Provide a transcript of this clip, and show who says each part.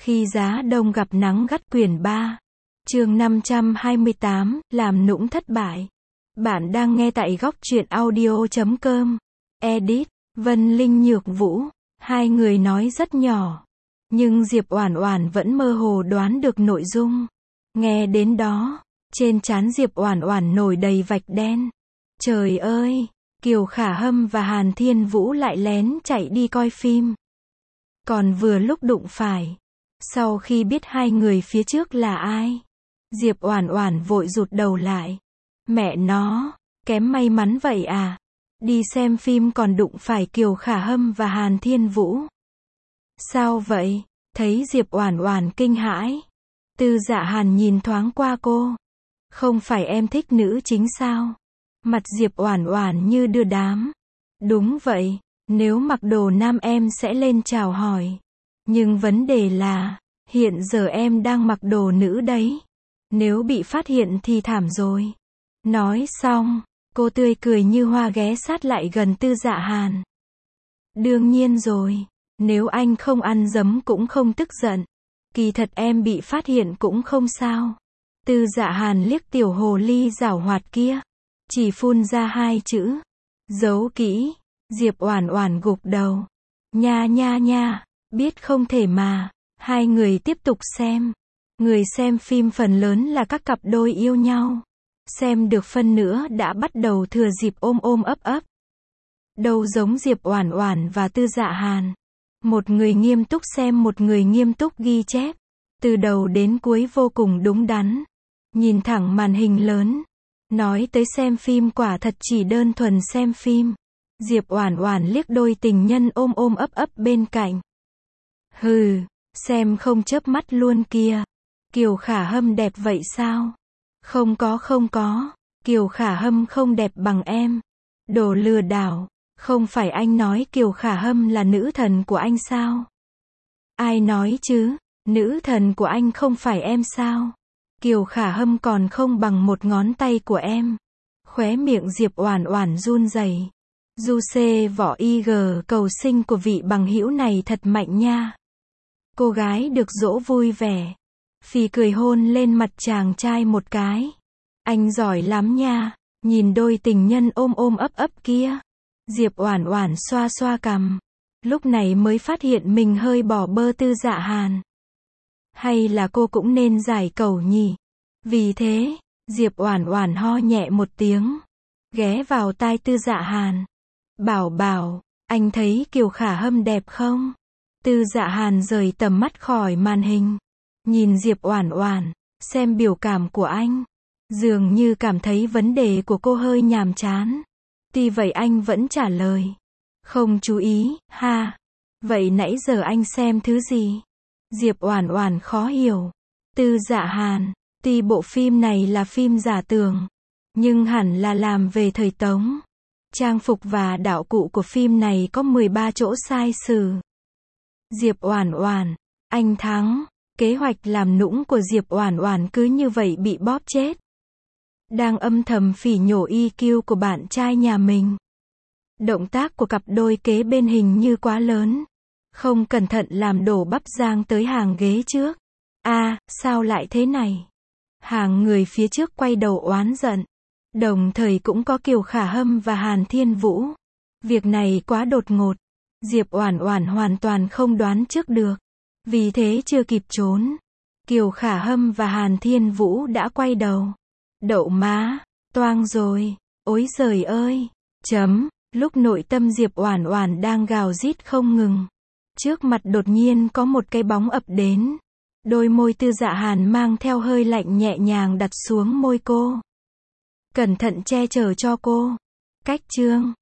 Speaker 1: Khi giá đông gặp nắng gắt quyển 3. Chương 528, làm nũng thất bại. Bạn đang nghe tại góc truyện audio.com. Edit, Vân Linh Nhược Vũ. Hai người nói rất nhỏ. Nhưng Diệp Oản Oản vẫn mơ hồ đoán được nội dung. Nghe đến đó, trên trán Diệp Oản Oản nổi đầy vạch đen. Trời ơi, Kiều Khả Hâm và Hàn Thiên Vũ lại lén chạy đi coi phim. Còn vừa lúc đụng phải. Sau khi biết hai người phía trước là ai, Diệp Oản Oản vội rụt đầu lại. Mẹ nó, kém may mắn vậy à? Đi xem phim còn đụng phải Kiều Khả Hâm và Hàn Thiên Vũ. Sao vậy? Thấy Diệp Oản Oản kinh hãi, Tư Dạ Hàn nhìn thoáng qua cô. Không phải em thích nữ chính sao? Mặt Diệp Oản Oản như đưa đám. Đúng vậy, nếu mặc đồ nam em sẽ lên chào hỏi. Nhưng vấn đề là, hiện giờ em đang mặc đồ nữ đấy. Nếu bị phát hiện thì thảm rồi. Nói xong, cô tươi cười như hoa ghé sát lại gần Tư Dạ Hàn. Đương nhiên rồi, nếu anh không ăn dấm cũng không tức giận. Kỳ thật em bị phát hiện cũng không sao. Tư Dạ Hàn liếc tiểu hồ ly giảo hoạt kia, chỉ phun ra hai chữ: giấu kỹ. Diệp Oản Oản gục đầu. Nha nha nha, biết không thể mà. Hai người tiếp tục xem. Người xem phim phần lớn là các cặp đôi yêu nhau. Xem được phân nữa đã bắt đầu thừa dịp ôm ôm ấp ấp. Đâu giống Diệp Oản Oản và Tư Dạ Hàn. Một người nghiêm túc xem, một người nghiêm túc ghi chép. Từ đầu đến cuối vô cùng đúng đắn. Nhìn thẳng màn hình lớn. Nói tới xem phim quả thật chỉ đơn thuần xem phim. Diệp Oản Oản liếc đôi tình nhân ôm ôm ấp ấp bên cạnh. Hừ, xem không chớp mắt luôn kìa. Kiều Khả Hâm đẹp vậy sao? Không có, Kiều Khả Hâm không đẹp bằng em. Đồ lừa đảo, không phải anh nói Kiều Khả Hâm là nữ thần của anh sao? Ai nói chứ, nữ thần của anh không phải em sao? Kiều Khả Hâm còn không bằng một ngón tay của em. Khóe miệng Diệp Oản Oản run rẩy. Du xê võ IG cầu sinh của vị bằng hữu này thật mạnh nha. Cô gái được dỗ vui vẻ. Phì cười hôn lên mặt chàng trai một cái. Anh giỏi lắm nha. Nhìn đôi tình nhân ôm ôm ấp ấp kia. Diệp Oản Oản xoa xoa cằm. Lúc này mới phát hiện mình hơi bỏ bơ Tư Dạ Hàn. Hay là cô cũng nên giải cẩu nhỉ? Vì thế, Diệp Oản Oản ho nhẹ một tiếng. Ghé vào tai Tư Dạ Hàn. Bảo, anh thấy Kiều Khả Hâm đẹp không? Tư Dạ Hàn rời tầm mắt khỏi màn hình. Nhìn Diệp Oản Oản, xem biểu cảm của anh. Dường như cảm thấy vấn đề của cô hơi nhàm chán. Tuy vậy anh vẫn trả lời. Không chú ý, ha. Vậy nãy giờ anh xem thứ gì? Diệp Oản Oản khó hiểu. Tư Dạ Hàn, tuy bộ phim này là phim giả tưởng, nhưng hẳn là làm về thời Tống. Trang phục và đạo cụ của phim này có 13 chỗ sai sử. Diệp Oản Oản, anh thắng. Kế hoạch làm nũng của Diệp Oản Oản cứ như vậy bị bóp chết. Đang âm thầm phỉ nhổ EQ của bạn trai nhà mình. Động tác của cặp đôi kế bên hình như quá lớn. Không cẩn thận làm đổ bắp rang tới hàng ghế trước. Sao lại thế này? Hàng người phía trước quay đầu oán giận. Đồng thời cũng có Kiều Khả Hâm và Hàn Thiên Vũ. Việc này quá đột ngột. Diệp Oản Oản hoàn toàn không đoán trước được. Vì thế chưa kịp trốn, Kiều Khả Hâm và Hàn Thiên Vũ đã quay đầu. Đậu má, toang rồi. Ối giời ơi. Lúc nội tâm Diệp Oản Oản đang gào rít không ngừng. Trước mặt đột nhiên có một cái bóng ập đến. Đôi môi Tư Dạ Hàn mang theo hơi lạnh nhẹ nhàng đặt xuống môi cô. Cẩn thận che chở cho cô. Cách chương